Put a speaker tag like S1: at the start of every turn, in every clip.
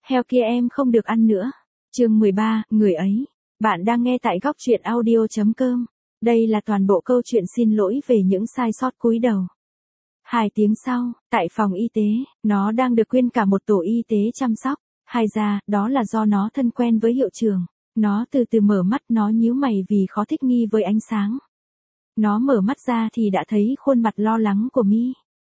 S1: Heo kia em không được ăn nữa. Chương 13, người ấy. Bạn đang nghe tại góc truyện audio.com. Đây là toàn bộ câu chuyện xin lỗi về những sai sót cúi đầu. 2 tiếng sau, tại phòng y tế, nó đang được nguyên cả một tổ y tế chăm sóc. Hay ra, đó là do nó thân quen với hiệu trưởng. Nó từ từ mở mắt, nó nhíu mày vì khó thích nghi với ánh sáng. Nó mở mắt ra thì đã thấy khuôn mặt lo lắng của Mi.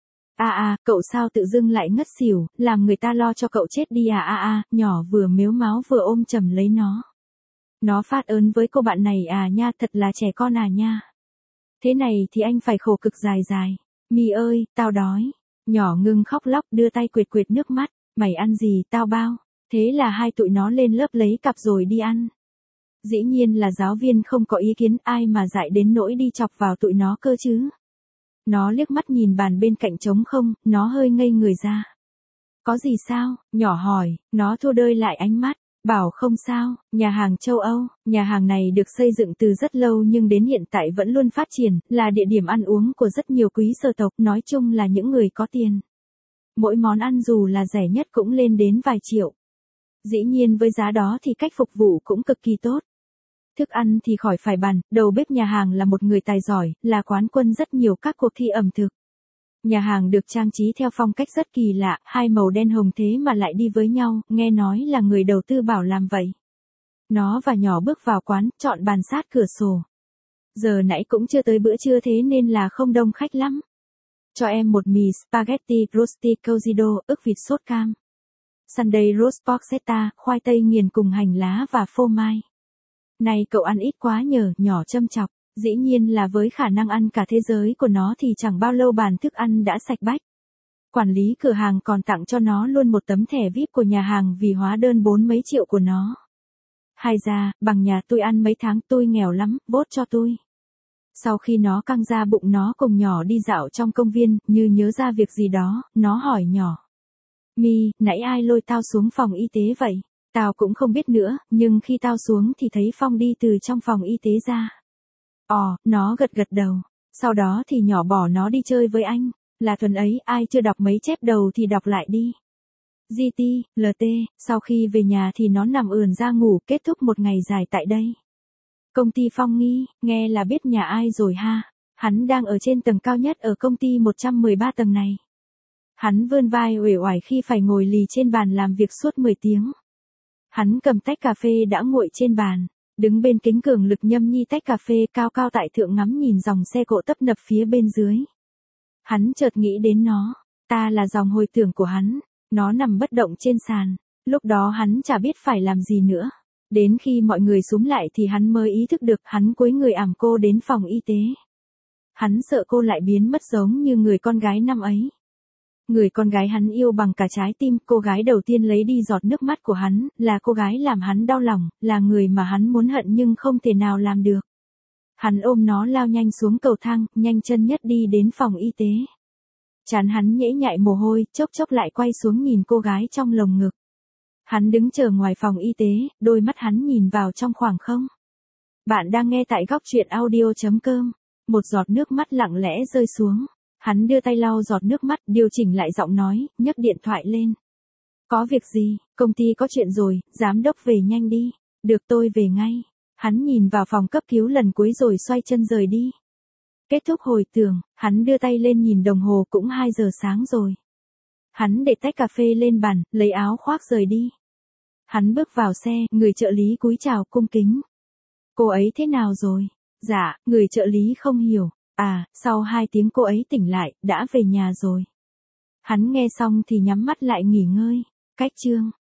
S1: Cậu sao tự dưng lại ngất xỉu, làm người ta lo cho cậu chết đi nhỏ vừa mếu máo vừa ôm chầm lấy nó. Nó phát ớn với cô bạn này nha, thật là trẻ con nha. Thế này thì anh phải khổ cực dài dài. Mi ơi, tao đói. Nhỏ ngừng khóc lóc đưa tay quệt quệt nước mắt, mày ăn gì tao bao. Thế là hai tụi nó lên lớp lấy cặp rồi đi ăn. Dĩ nhiên là giáo viên không có ý kiến, ai mà dại đến nỗi đi chọc vào tụi nó cơ chứ. Nó liếc mắt nhìn bàn bên cạnh trống không, nó hơi ngây người ra. Có gì sao? Nhỏ hỏi, nó thua đơi lại ánh mắt, bảo không sao, nhà hàng châu Âu, nhà hàng này được xây dựng từ rất lâu nhưng đến hiện tại vẫn luôn phát triển, là địa điểm ăn uống của rất nhiều quý sở tộc, nói chung là những người có tiền. Mỗi món ăn dù là rẻ nhất cũng lên đến vài triệu. Dĩ nhiên với giá đó thì cách phục vụ cũng cực kỳ tốt. Thức ăn thì khỏi phải bàn, đầu bếp nhà hàng là một người tài giỏi, là quán quân rất nhiều các cuộc thi ẩm thực. Nhà hàng được trang trí theo phong cách rất kỳ lạ, hai màu đen hồng thế mà lại đi với nhau, nghe nói là người đầu tư bảo làm vậy. Nó và nhỏ bước vào quán, chọn bàn sát cửa sổ. Giờ nãy cũng chưa tới bữa trưa thế nên là không đông khách lắm. Cho em một mì spaghetti rosti cozzido, ức vịt sốt cam. Sunday roast porchetta, khoai tây nghiền cùng hành lá và phô mai. Này cậu ăn ít quá nhờ, nhỏ châm chọc. Dĩ nhiên là với khả năng ăn cả thế giới của nó thì chẳng bao lâu bàn thức ăn đã sạch bách. Quản lý cửa hàng còn tặng cho nó luôn một tấm thẻ VIP của nhà hàng vì hóa đơn 4 mấy triệu của nó. Hay ra, bằng nhà tôi ăn mấy tháng, tôi nghèo lắm, bốt cho tôi. Sau khi nó căng ra bụng, nó cùng nhỏ đi dạo trong công viên, như nhớ ra việc gì đó, nó hỏi nhỏ. Mi, nãy ai lôi tao xuống phòng y tế vậy? Tao cũng không biết nữa, nhưng khi tao xuống thì thấy Phong đi từ trong phòng y tế ra. Nó gật gật đầu. Sau đó thì nhỏ bỏ nó đi chơi với anh. Là tuần ấy, ai chưa đọc mấy chép đầu thì đọc lại đi. GT, LT, sau khi về nhà thì nó nằm ườn ra ngủ, kết thúc một ngày dài tại đây. Công ty Phong nghi, nghe là biết nhà ai rồi ha. Hắn đang ở trên tầng cao nhất ở công ty 113 tầng này. Hắn vươn vai uể oải khi phải ngồi lì trên bàn làm việc suốt 10 tiếng. Hắn cầm tách cà phê đã nguội trên bàn, đứng bên kính cường lực nhâm nhi tách cà phê cao cao tại thượng ngắm nhìn dòng xe cộ tấp nập phía bên dưới. Hắn chợt nghĩ đến nó, ta là dòng hồi tưởng của hắn, nó nằm bất động trên sàn, lúc đó hắn chả biết phải làm gì nữa. Đến khi mọi người xúm lại thì hắn mới ý thức được, hắn cúi người ẵm cô đến phòng y tế. Hắn sợ cô lại biến mất giống như người con gái năm ấy. Người con gái hắn yêu bằng cả trái tim, cô gái đầu tiên lấy đi giọt nước mắt của hắn, là cô gái làm hắn đau lòng, là người mà hắn muốn hận nhưng không thể nào làm được. Hắn ôm nó lao nhanh xuống cầu thang, nhanh chân nhất đi đến phòng y tế. Trán hắn nhễ nhại mồ hôi, chốc chốc lại quay xuống nhìn cô gái trong lồng ngực. Hắn đứng chờ ngoài phòng y tế, đôi mắt hắn nhìn vào trong khoảng không. Bạn đang nghe tại góc truyện audio.com. Một giọt nước mắt lặng lẽ rơi xuống. Hắn đưa tay lau giọt nước mắt, điều chỉnh lại giọng nói, nhấc điện thoại lên. Có việc gì? Công ty có chuyện rồi, giám đốc về nhanh đi. Được, tôi về ngay. Hắn nhìn vào phòng cấp cứu lần cuối rồi xoay chân rời đi. Kết thúc hồi tưởng, hắn đưa tay lên nhìn đồng hồ, cũng 2 giờ sáng rồi. Hắn để tách cà phê lên bàn, lấy áo khoác rời đi. Hắn bước vào xe, người trợ lý cúi chào cung kính. Cô ấy thế nào rồi? Dạ, người trợ lý không hiểu. Sau 2 tiếng cô ấy tỉnh lại, đã về nhà rồi. Hắn nghe xong thì nhắm mắt lại nghỉ ngơi. Cách chương